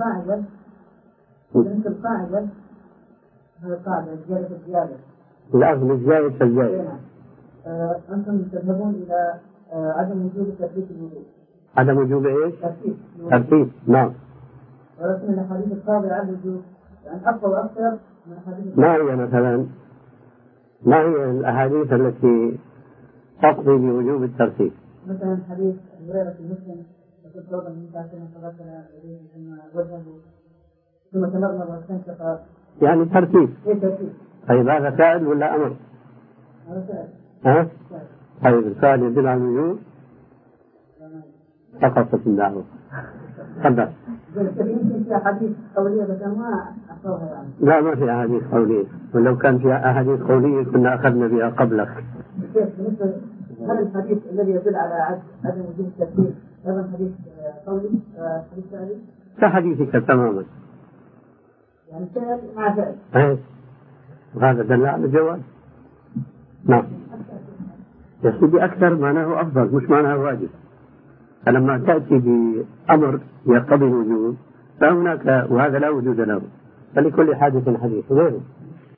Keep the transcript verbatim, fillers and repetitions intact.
القاعدة بالنسبة للقاعدة هذه القاعدة زيادة الزيادة الأخذ الزائد فالزائد. آه أنتم تذهبون إلى آه عدم وجود ترتيب الوضوء. عدم وجود إيش؟ ترتيب. ترتيب نعم. ولكن الأحاديث القاضية على الوجوب يعني أقوى وأكثر من الأحاديث. ما هي مثلا؟ ما هي الأحاديث التي تقضي بوجوب الترتيب؟ مثلا حديث هريرة في مسلم يقول صوبا من كاسنا فغسل يديه ثم وجهه ثم تمضمض واستنشق. يعني ترتيب. إيه ترتيب؟ طيب هذا فاعل ولا أمر؟ هذا فاعل. ها؟ طيب الفاعل يدل على الوجوب؟ سقطت الدعوة. تفضل. في أحاديث قولية بس ما أحفظها يعني. لا ما في أحاديث قولية، ولو كان في أحاديث قولية كنا أخذنا بها قبلك. بالنسبة هل الحديث الذي يدل على عدم وجود الترتيب أيضا حديث قولي حديث فعلي؟ كحديثك تماما. يعني فعل مع فعل. إيه. وهذا دل على الجواز. نعم. يا سيدي أكثر معناه أفضل مش معناه واجب. فلما تأتي بأمر يقتضي الوجود فهناك وهذا لا وجود له، فلكل حادث حديث غيره.